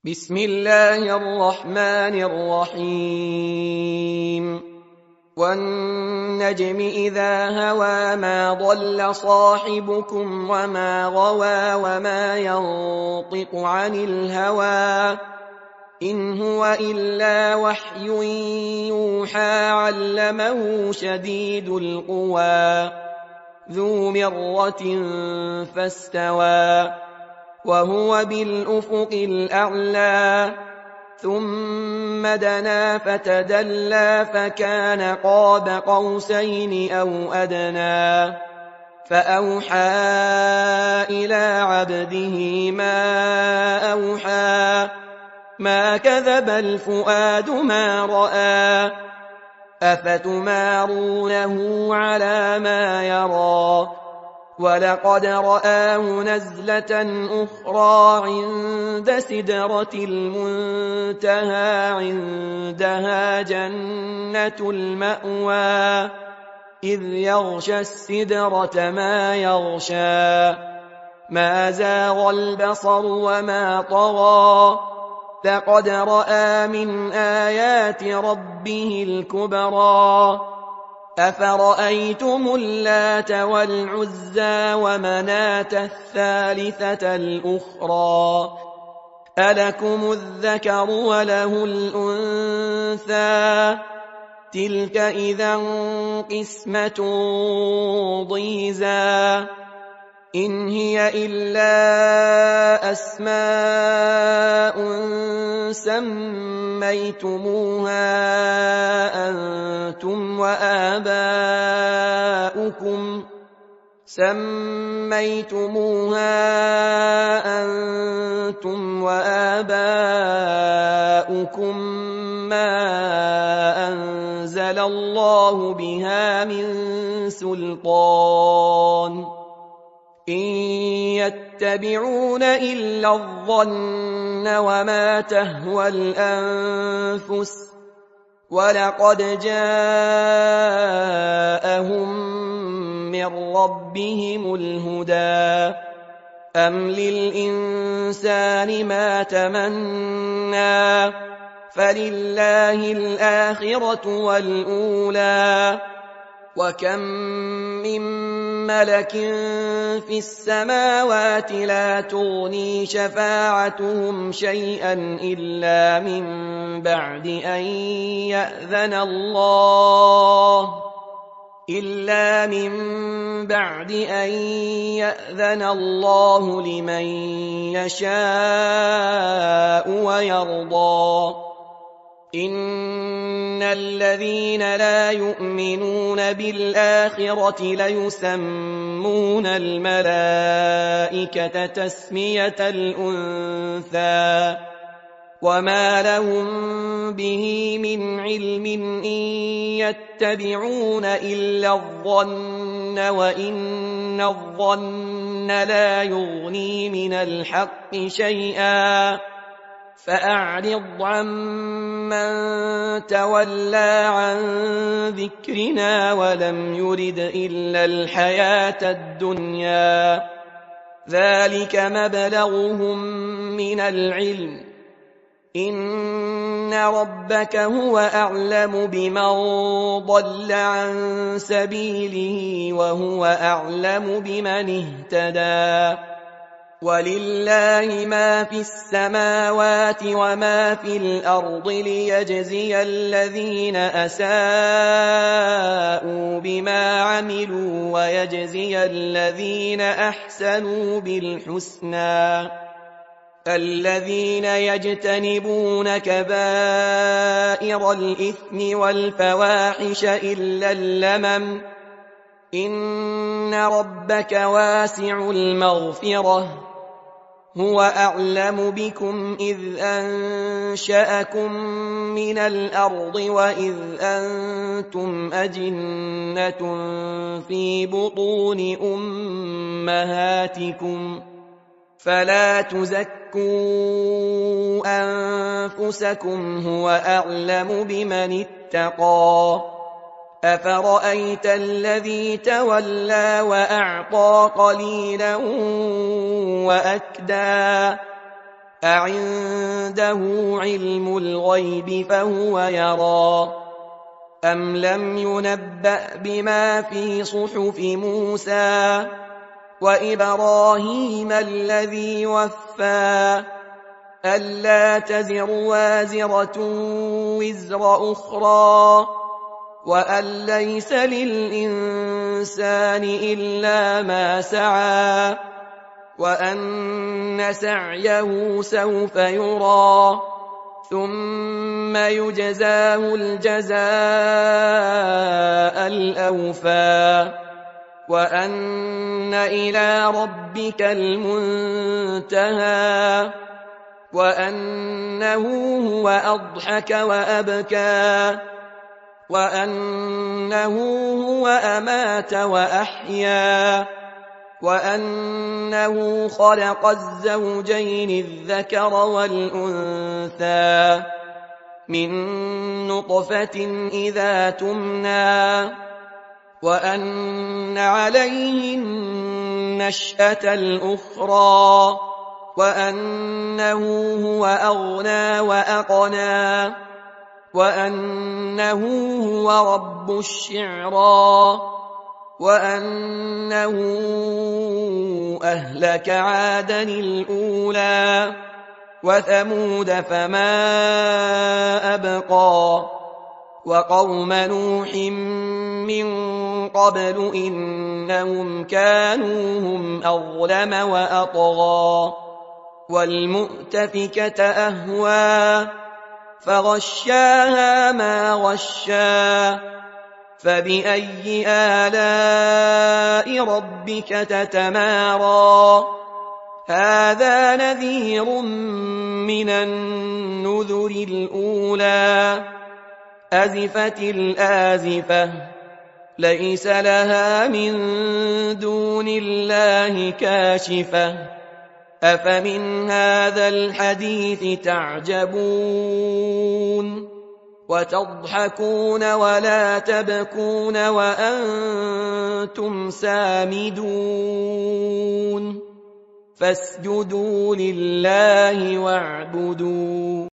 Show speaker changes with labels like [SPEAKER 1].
[SPEAKER 1] بسم الله الرحمن الرحيم والنجم إذا هوى ما ضل صاحبكم وما غوى وما ينطق عن الهوى إن هو إلا وحي يوحى علمه شديد القوى ذو مرة فاستوى وهو بالأفق الأعلى ثم دنا فتدلى فكان قاب قوسين أو أدنى فأوحى إلى عبده ما أوحى ما كذب الفؤاد ما رأى أفتمارونه على ما يرى ولقد رآه نزلة أخرى عند سدرة المنتهى عندها جنة المأوى إذ يغشى السدرة ما يغشى ما زاغ البصر وما طغى لقد رأى من آيات ربه الكبرى أفرأيتم اللات والعزى ومناة الثالثة الأخرى ألكم الذكر وله الأنثى تلك إذا قسمة ضيزى إن هي إلا أسماء سميتموها أنتم وآباؤكم ما أنزل الله بها من سلطان إن يتبعون إلا الظن وما تهوى الأنفس ولقد جاءهم من ربهم الهدى أم للإنسان ما تمنى فلله الآخرة والأولى وكم من ملك في السماوات لا تغني شفاعتهم شيئا إلا من بعد أن يأذن الله لمن يشاء ويرضى إن الذين لا يؤمنون بالآخرة ليسمون الملائكة تسمية الأنثى وما لهم به من علم إن يتبعون إلا الظن وإن الظن لا يغني من الحق شيئا فأعرض عمن تولى عن ذكرنا ولم يرد إلا الحياة الدنيا ذلك مبلغهم من العلم إن ربك هو أعلم بمن ضل عن سبيله وهو أعلم بمن اهتدى ولله ما في السماوات وما في الأرض ليجزي الذين أساءوا بما عملوا ويجزي الذين أحسنوا بالحسنى الذين يجتنبون كبائر الإثم والفواحش إلا اللمم إن ربك واسع المغفرة هو أعلم بكم إذ أنشأكم من الأرض وإذ أنتم أجنة في بطون أمهاتكم فلا تزكوا أنفسكم هو أعلم بمن اتقى أفرأيت الذي تولى وأعطى قليلا وأكدى أعنده علم الغيب فهو يرى أم لم ينبأ بما في صحف موسى وإبراهيم الذي وفى ألا تزر وازرة وزر أخرى وأن ليس للإنسان إلا ما سعى وأن سعيه سوف يرى ثم يجزاه الجزاء الأوفى وأن إلى ربك المنتهى وأنه هو أضحك وأبكى وأنه هو أمات وأحيا وأنه خلق الزوجين الذكر والأنثى من نطفة إذا تمنى وأن عليه النشأة الأخرى وأنه هو أغنى وأقنى وأنه هو رب الشعرى وأنه أهلك عادا الأولى وثمود فما أبقى وقوم نوح من قبل إنهم كانوا هم أظلم وأطغى والمؤتفكة أهوى فغشاها ما غشا فبأي آلاء ربك تتمارى هذا نذير من النذر الأولى أزفت الآزفة ليس لها من دون الله كاشفة أفمن هذا الحديث تعجبون وتضحكون ولا تبكون وأنتم سامدون فاسجدوا لله واعبدوا